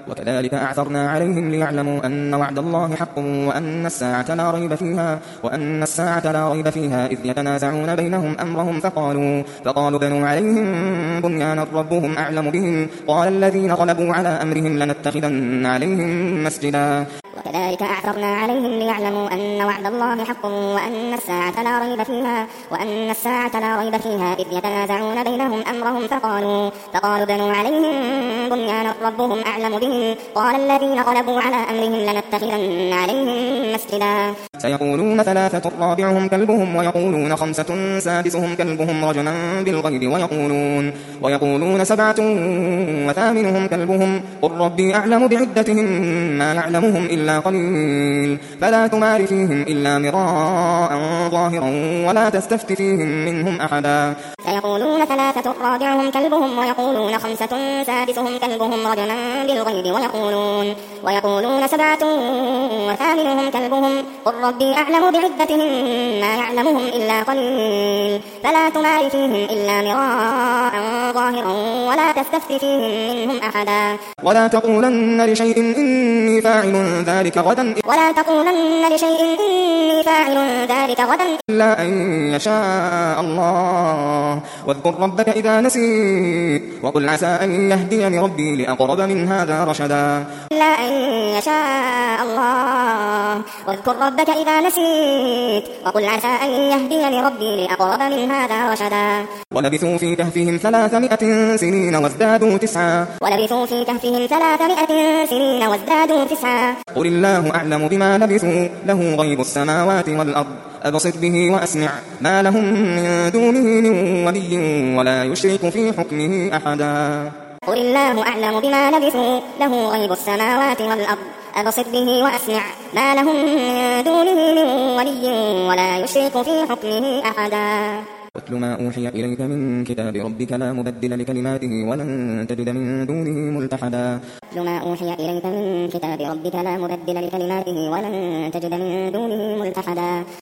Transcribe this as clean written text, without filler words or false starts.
وكذلك أعثرنا عليهم ليعلموا أن وعد الله حق وأن الساعة لا ريب فيها إذ يتنازعون بينهم أمرهم فقالوا بنوا عليهم بنيانا ربهم أعلم بهم قال الذين غلبوا على أمرهم لنتخذن عليهم مسجدا وكذلك أعثرنا عليهم ليعلموا أن وعد الله حق وأن الساعة لا ريب فيها إذ يتنازعون بينهم أمرهم فقالوا بنوا عليهم بنيانا ربهم أعلم بهم قال الذين غلبوا على أمرهم لنتخذن عليهم مسجدا سيقولون 3 رابعهم كلبهم ويقولون 5 سادسهم كلبهم رجما بالغيب ويقولون 7 وثامنهم كلبهم قل ربي أعلم بعدتهم ما يعلمهم إلا قليل فلا تمار فيهم إلا مراء ظاهرا ولا تستفت فيهم منهم أحدا سيقولون 3 رابعهم كلبهم ويقولون 5 سادسهم كلبهم رجما بالغيب ويقولون 7 وثامنهم كلبهم قل ربي أعلم بعدتهم ما يعلمهم إلا قليل فلا تمار فيهم إلا مراء ظاهرا ولا تستفت فيهم منهم أحدا ولا تقولن لشيء إني فاعل ذلك غدا إلا أن يشاء الله واذكر ربك إذا نسيت وقل عسى أن يهديني ربي لأقرب من هذا رشدا إلا أن يشاء الله واذكر ربك إذا نسيت وقل عسى أن يهديني ربي لأقرب من هذا رشدا ولبثوا في كهفهم 300 سنين وازدادوا 9 قل الله أعلم بما لبثوا له غيب السماوات والأرض أبصر به وأسمع ما لهم من دونه من ولي ولا يشرك في حكمه أحدا قل الله أعلم بما لبثوا له غيب السماوات والأرض أبصر به وأسمع ما لهم من دونه من ولي ولا يشرك في حكمه أحدا واتل ما أوحي إليك من كتاب ربك لا مبدل لكلماته ولن تجد من دونه ملتحدا واتل ما أوحي إليك من كتاب ربك لا مبدل لكلماته ولن تجد من دونه ملتحدا